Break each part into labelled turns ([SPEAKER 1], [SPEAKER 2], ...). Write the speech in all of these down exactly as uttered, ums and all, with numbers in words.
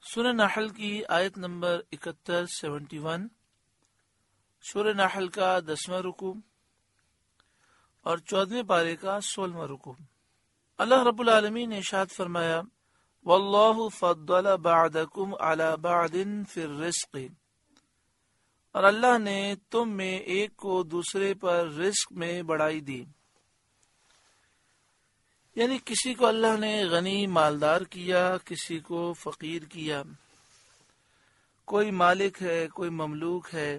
[SPEAKER 1] سورہ نحل کی آیت نمبر اکہتر سیونٹی ون، سورہ نحل کا دسواں رکوع اور چودہویں پارے کا سولہواں رکوع۔ اللہ رب العالمین نے ارشاد فرمایا، واللہ فضل بعضکم علی بعض فی الرزق، اور اللہ نے تم میں ایک کو دوسرے پر رزق میں بڑائی دی، یعنی کسی کو اللہ نے غنی مالدار کیا، کسی کو فقیر کیا، کوئی مالک ہے کوئی مملوک ہے،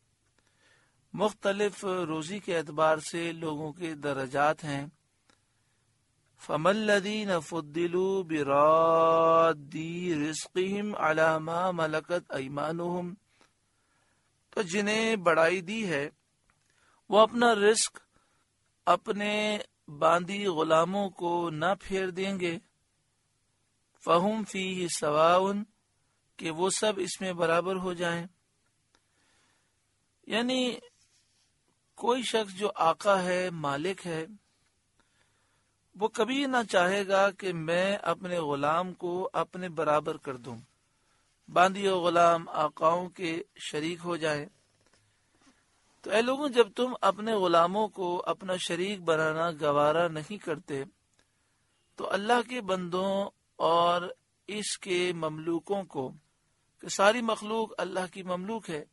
[SPEAKER 1] مختلف روزی کے اعتبار سے لوگوں کے درجات ہیں۔ فَمَا الَّذِينَ فُضِّلُوا بِرَادِّ رِزْقِهِمْ عَلَى مَا مَلَكَتْ أَيْمَانُهُمْ، تو جنہیں بڑائی دی ہے وہ اپنا رزق اپنے باندی غلاموں کو نہ پھیر دیں گے، فَهُمْ فِيهِ سَوَاءٌ، کہ وہ سب اس میں برابر ہو جائیں۔ یعنی کوئی شخص جو آقا ہے، مالک ہے، وہ کبھی نہ چاہے گا کہ میں اپنے غلام کو اپنے برابر کر دوں، باندی و غلام آقاؤں کے شریک ہو جائیں۔ تو اے لوگوں، جب تم اپنے غلاموں کو اپنا شریک بنانا گوارا نہیں کرتے تو اللہ کے بندوں اور اس کے مملوکوں کو، کہ ساری مخلوق اللہ کی مملوک ہے،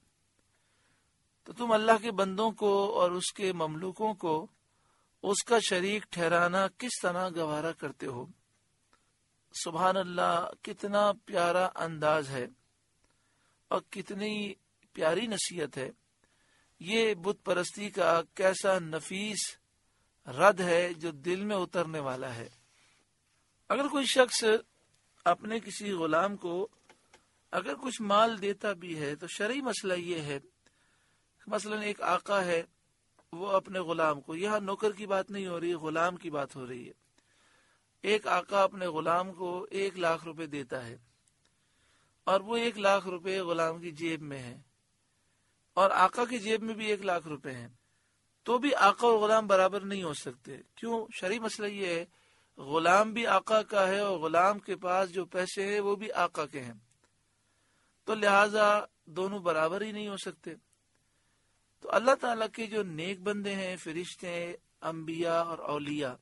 [SPEAKER 1] تو تم اللہ کے بندوں کو اور اس کے مملوکوں کو اس کا شریک ٹھہرانا کس طرح گوارا کرتے ہو؟ سبحان اللہ، کتنا پیارا انداز ہے اور کتنی پیاری نصیحت ہے۔ یہ بت پرستی کا کیسا نفیس رد ہے جو دل میں اترنے والا ہے۔ اگر کوئی شخص اپنے کسی غلام کو اگر کچھ مال دیتا بھی ہے تو شرعی مسئلہ یہ ہے، مثلا ایک آقا ہے، وہ اپنے غلام کو، یہاں نوکر کی بات نہیں ہو رہی، غلام کی بات ہو رہی ہے، ایک آقا اپنے غلام کو ایک لاکھ روپے دیتا ہے اور وہ ایک لاکھ روپے غلام کی جیب میں ہے اور آقا کی جیب میں بھی ایک لاکھ روپے ہیں، تو بھی آقا اور غلام برابر نہیں ہو سکتے۔ کیوں؟ شرعی مسئلہ یہ ہے، غلام بھی آقا کا ہے اور غلام کے پاس جو پیسے ہیں وہ بھی آقا کے ہیں، تو لہٰذا دونوں برابر ہی نہیں ہو سکتے۔ تو اللہ تعالیٰ کے جو نیک بندے ہیں، فرشتے، انبیاء اور اولیاء،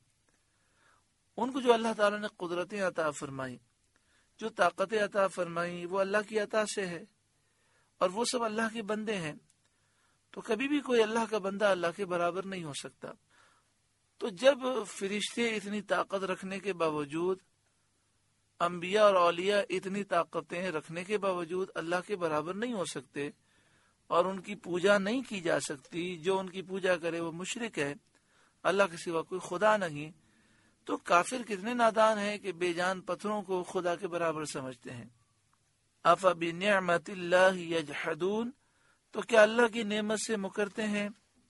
[SPEAKER 1] ان کو جو اللہ تعالیٰ نے قدرتیں عطا فرمائی، جو طاقتیں عطا فرمائی، وہ اللہ کی عطا سے ہے اور وہ سب اللہ کے بندے ہیں، تو کبھی بھی کوئی اللہ کا بندہ اللہ کے برابر نہیں ہو سکتا۔ تو جب فرشتے اتنی طاقت رکھنے کے باوجود، انبیاء اور اولیاء اتنی طاقتیں رکھنے کے باوجود اللہ کے برابر نہیں ہو سکتے اور ان کی پوجا نہیں کی جا سکتی، جو ان کی پوجا کرے وہ مشرک ہے، اللہ کے سوا کوئی خدا نہیں، تو کافر کتنے نادان ہیں کہ بے جان پتھروں کو خدا کے برابر سمجھتے ہیں۔ أَفَبِنِعْمَةِ اللَّهِ يَجْحَدُونَ، تو کیا اللہ کی نعمت سے مکرتے ہیں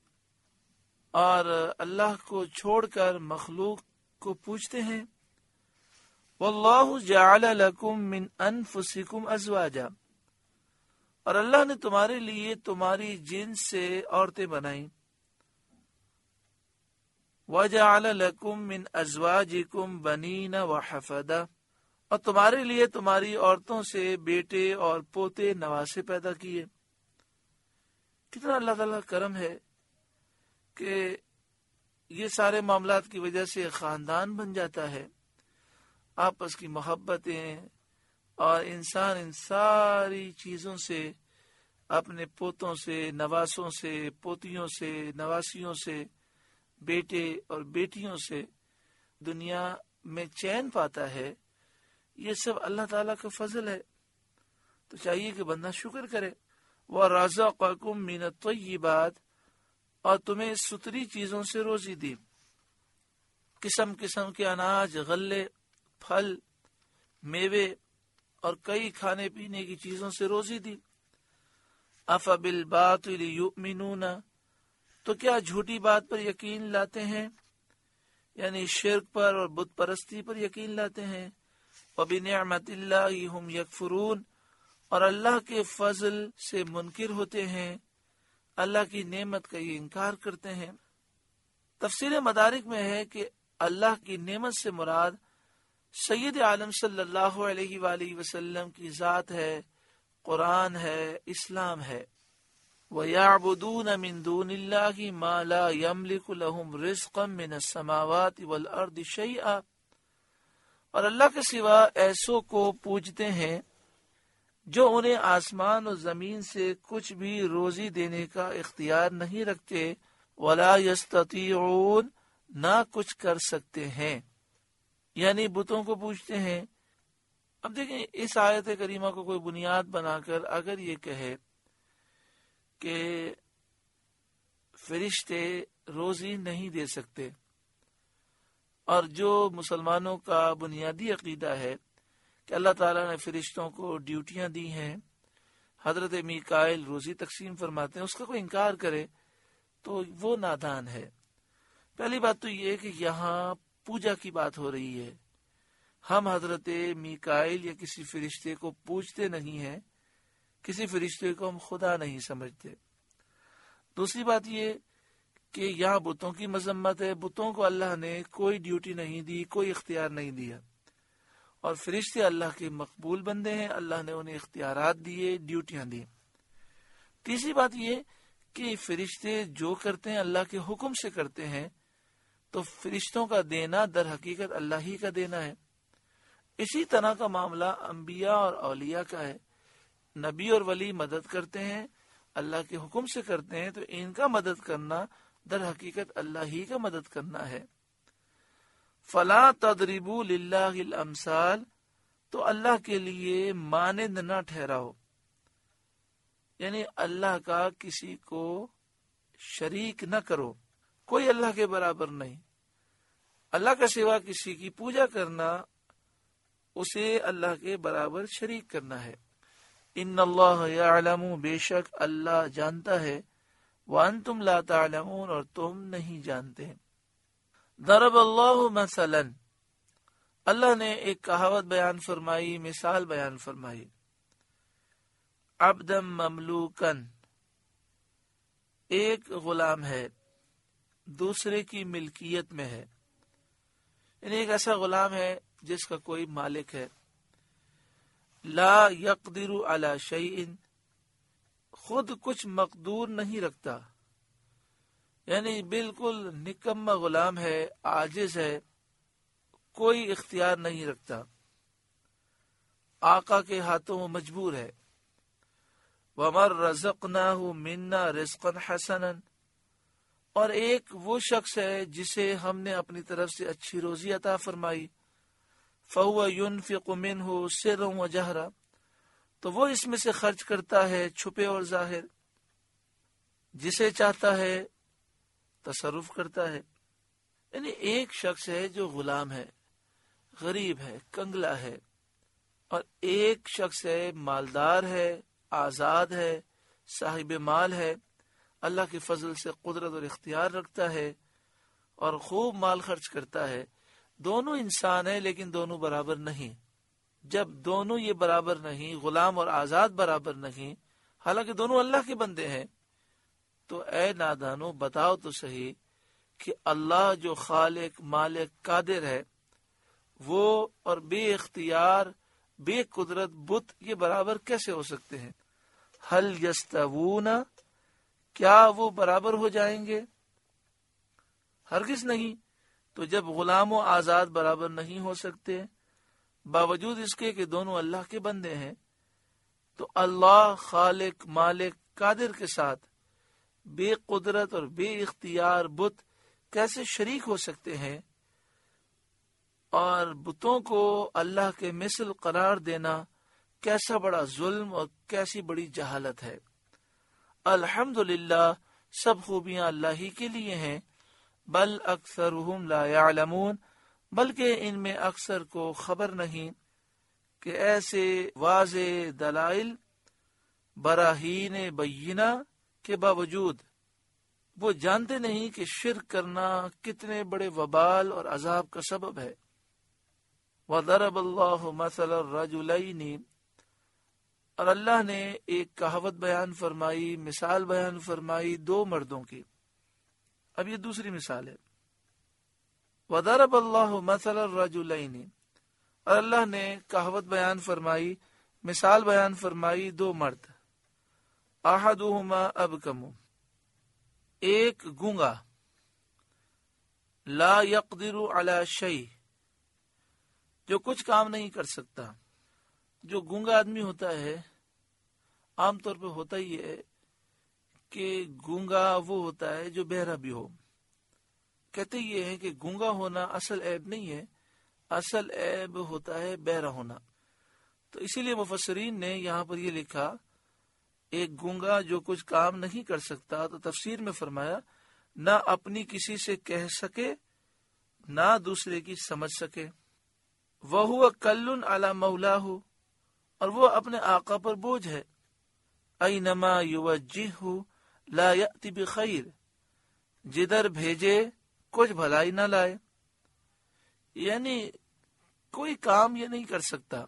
[SPEAKER 1] اور اللہ کو چھوڑ کر مخلوق کو پوجتے ہیں؟ وَاللَّهُ جَعَلَ لَكُم مِّنْ أَنفُسِكُمْ أَزْوَاجًا، اور اللہ نے تمہارے لیے تمہاری جنس سے عورتیں بنائیں۔ وَجَعَلَ لَكُم مِّنْ أَزْوَاجِكُمْ بَنِينَ وَحَفَدَةً، اور تمہارے لیے تمہاری عورتوں سے بیٹے اور پوتے نواسے پیدا کیے۔ کتنا اللہ تعالیٰ کا کرم ہے کہ یہ سارے معاملات کی وجہ سے خاندان بن جاتا ہے، آپس کی محبتیں، اور انسان ان ساری چیزوں سے، اپنے پوتوں سے، نواسوں سے، پوتیوں سے، نواسیوں سے، بیٹے اور بیٹیوں سے دنیا میں چین پاتا ہے۔ یہ سب اللہ تعالیٰ کا فضل ہے، تو چاہیے کہ بندہ شکر کرے۔ وَرَزَقَكُم مِّنَ الطَّيِّبَاتِ، اور تمہیں ستری چیزوں سے روزی دی، قسم قسم کے اناج، غلے، پھل، میوے اور کئی کھانے پینے کی چیزوں سے روزی دی۔ أَفَبِالْبَاطِلِ يُؤْمِنُونَ، تو کیا جھوٹی بات پر یقین لاتے ہیں، یعنی شرک پر اور بت پرستی پر یقین لاتے ہیں۔ وَبِنِعْمَةِ اللَّهِ هُمْ يَكْفُرُونَ، اور اللہ کے فضل سے منکر ہوتے ہیں، اللہ کی نعمت کا یہ انکار کرتے ہیں۔ تفسیر مدارک میں ہے کہ اللہ کی نعمت سے مراد سید عالم صلی اللہ علیہ وآلہ وسلم کی ذات ہے، قرآن ہے، اسلام ہے۔ وَيَعْبُدُونَ مِن دُونِ اللَّهِ مَا لَا يَمْلِكُ لَهُمْ رِزْقًا مِّنَ السَّمَاوَاتِ وَالْأَرْضِ شَيْئًا، اور اللہ کے سوا ایسوں کو پوجتے ہیں جو انہیں آسمان و زمین سے کچھ بھی روزی دینے کا اختیار نہیں رکھتے، وَلَا يَسْتَطِيعُونَ، نہ کچھ کر سکتے ہیں، یعنی بتوں کو پوجتے ہیں۔ اب دیکھیں اس آیت کریمہ کو کوئی بنیاد بنا کر اگر یہ کہے کہ فرشتے روزی نہیں دے سکتے، اور جو مسلمانوں کا بنیادی عقیدہ ہے کہ اللہ تعالیٰ نے فرشتوں کو ڈیوٹیاں دی ہیں، حضرت میکائیل روزی تقسیم فرماتے ہیں، اس کا کوئی انکار کرے تو وہ نادان ہے۔ پہلی بات تو یہ ہے کہ یہاں پوجا کی بات ہو رہی ہے، ہم حضرت میکائیل یا کسی فرشتے کو پوجتے نہیں ہیں، کسی فرشتے کو ہم خدا نہیں سمجھتے۔ دوسری بات یہ کہ یہاں بتوں کی مذمت ہے، بتوں کو اللہ نے کوئی ڈیوٹی نہیں دی، کوئی اختیار نہیں دیا، اور فرشتے اللہ کے مقبول بندے ہیں، اللہ نے انہیں اختیارات دیے، ڈیوٹیاں دی۔ تیسری بات یہ کہ فرشتے جو کرتے ہیں اللہ کے حکم سے کرتے ہیں، تو فرشتوں کا دینا در حقیقت اللہ ہی کا دینا ہے۔ اسی طرح کا معاملہ انبیاء اور اولیاء کا ہے، نبی اور ولی مدد کرتے ہیں، اللہ کے حکم سے کرتے ہیں، تو ان کا مدد کرنا در حقیقت اللہ ہی کا مدد کرنا ہے۔ فَلَا تَضْرِبُوا لِلَّهِ الْأَمْثَالَ، تو اللہ کے لیے مانند نہ ٹھہراؤ، یعنی اللہ کا کسی کو شریک نہ کرو، کوئی اللہ کے برابر نہیں۔ اللہ کا سوا کسی کی پوجا کرنا اسے اللہ کے برابر شریک کرنا ہے۔ ان اللہ یعلم، بے شک اللہ جانتا ہے، وانتم لا تعلمون، اور تم نہیں جانتے۔ ضرب اللہ مثلا، اللہ نے ایک کہاوت بیان فرمائی، مثال بیان فرمائی۔ عبدا مملوکا، ایک غلام ہے دوسرے کی ملکیت میں ہے، یعنی ایک ایسا غلام ہے جس کا کوئی مالک ہے۔ لا یقدر علی شیء، خود کچھ مقدور نہیں رکھتا، یعنی بالکل نکما غلام ہے، عاجز ہے، کوئی اختیار نہیں رکھتا، آقا کے ہاتھوں مجبور ہے۔ وَمَن رَزَقْنَاهُ مِنَّا رِزْقًا حَسَنًا، اور ایک وہ شخص ہے جسے ہم نے اپنی طرف سے اچھی روزی عطا فرمائی، فَهُوَ يُنْفِقُ مِنْهُ سِرًّا وَجَهْرًا، تو وہ اس میں سے خرچ کرتا ہے چھپے اور ظاہر، جسے چاہتا ہے تصرف کرتا ہے۔ یعنی ایک شخص ہے جو غلام ہے، غریب ہے، کنگلا ہے، اور ایک شخص ہے مالدار ہے، آزاد ہے، صاحب مال ہے، اللہ کے فضل سے قدرت اور اختیار رکھتا ہے اور خوب مال خرچ کرتا ہے۔ دونوں انسان ہیں لیکن دونوں برابر نہیں۔ جب دونوں یہ برابر نہیں، غلام اور آزاد برابر نہیں، حالانکہ دونوں اللہ کے بندے ہیں، تو اے نادانو بتاؤ تو صحیح کہ اللہ جو خالق مالک قادر ہے، وہ اور بے اختیار بے قدرت بت یہ برابر کیسے ہو سکتے ہیں؟ حل یستوون، کیا وہ برابر ہو جائیں گے؟ ہرگز نہیں۔ تو جب غلام و آزاد برابر نہیں ہو سکتے، باوجود اس کے کہ دونوں اللہ کے بندے ہیں، تو اللہ خالق مالک قادر کے ساتھ بے قدرت اور بے اختیار بت کیسے شریک ہو سکتے ہیں؟ اور بتوں کو اللہ کے مثل قرار دینا کیسا بڑا ظلم اور کیسی بڑی جہالت ہے۔ الحمدللہ، سب خوبیاں اللہ ہی کے لیے ہیں، بل اکثرهم لا يعلمون، بلکہ ان میں اکثر کو خبر نہیں کہ ایسے واضح دلائل براہین بینہ کے باوجود وہ جانتے نہیں کہ شرک کرنا کتنے بڑے وبال اور عذاب کا سبب ہے۔ وَضَرَبَ اللَّهُ مَثَلَ الرَّجُلَيْنِ، اور اللہ نے ایک کہاوت بیان فرمائی، مثال بیان فرمائی دو مردوں کی۔ اب یہ دوسری مثال ہے۔ وَضَرَبَ اللَّهُ مَثَلَ الرَّجُلَيْنِ، اور اللہ نے کہاوت بیان فرمائی، مثال بیان فرمائی دو مرد، احدہما ابکم، ایک گونگا، لا یقدر علی شیء، جو کچھ کام نہیں کر سکتا۔ جو گونگا آدمی ہوتا ہے عام طور پہ ہوتا ہی ہے کہ گونگا وہ ہوتا ہے جو بہرا بھی ہو۔ کہتے یہ ہے کہ گونگا ہونا اصل عیب نہیں ہے، اصل عیب ہوتا ہے بہرا ہونا۔ تو اسی لیے مفسرین نے یہاں پر یہ لکھا ایک گونگا جو کچھ کام نہیں کر سکتا، تو تفسیر میں فرمایا نہ اپنی کسی سے کہہ سکے نہ دوسرے کی سمجھ سکے۔ وَهُوَ كَلٌّ عَلَى مَوْلَاهُ، اور وہ اپنے آقا پر بوجھ ہے۔ اَيْنَمَا يُوَجِّهُ لَا يَأْتِ بِخَيْرٍ، جدھر بھیجے کچھ بھلائی نہ لائے، یعنی کوئی کام یہ نہیں کر سکتا۔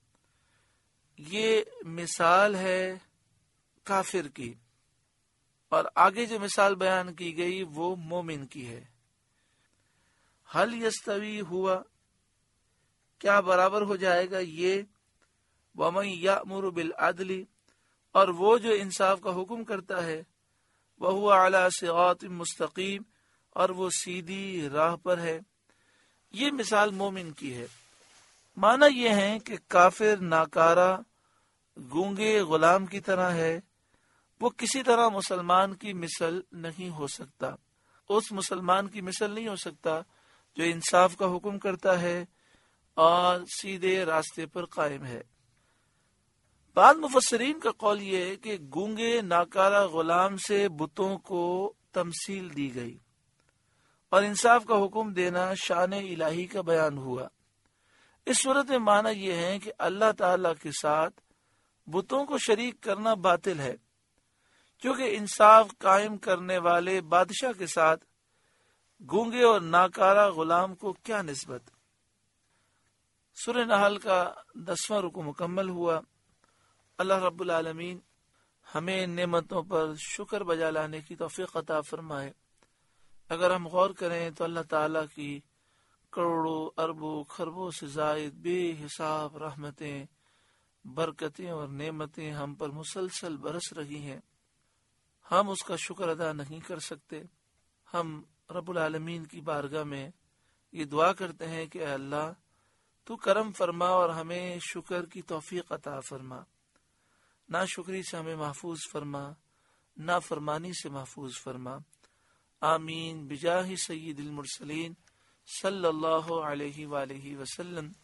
[SPEAKER 1] یہ مثال ہے کافر کی، اور آگے جو مثال بیان کی گئی وہ مومن کی ہے۔ حل یستوی ہوا، کیا برابر ہو جائے گا یہ، ومن یأمر بالعدل، اور وہ جو انصاف کا حکم کرتا ہے، وہو علی صراط مستقیم، اور وہ سیدھی راہ پر ہے۔ یہ مثال مومن کی ہے۔ معنی یہ ہے کہ کافر ناکارہ گونگے غلام کی طرح ہے، وہ کسی طرح مسلمان کی مثل نہیں ہو سکتا، اس مسلمان کی مثل نہیں ہو سکتا جو انصاف کا حکم کرتا ہے اور سیدھے راستے پر قائم ہے۔ بعض مفسرین کا قول یہ ہے کہ گونگے ناکارہ غلام سے بتوں کو تمثیل دی گئی اور انصاف کا حکم دینا شان الہی کا بیان ہوا۔ اس صورت میں معنی یہ ہے کہ اللہ تعالی کے ساتھ بتوں کو شریک کرنا باطل ہے، کیونکہ انصاف قائم کرنے والے بادشاہ کے ساتھ گونگے اور ناکارہ غلام کو کیا نسبت۔ سورہ نحل کا دسواں رکو مکمل ہوا۔ اللہ رب العالمین ہمیں نعمتوں پر شکر بجا لانے کی توفیق عطا فرمائے۔ اگر ہم غور کریں تو اللہ تعالیٰ کی کروڑوں اربوں خربوں سے زائد بے حساب رحمتیں، برکتیں اور نعمتیں ہم پر مسلسل برس رہی ہیں، ہم اس کا شکر ادا نہیں کر سکتے۔ ہم رب العالمین کی بارگاہ میں یہ دعا کرتے ہیں کہ اے اللہ تو کرم فرما اور ہمیں شکر کی توفیق عطا فرما، ناشکری سے ہمیں محفوظ فرما، نافرمانی سے محفوظ فرما۔ آمین بجاہ سید المرسلین صلی اللہ علیہ وآلہ وسلم۔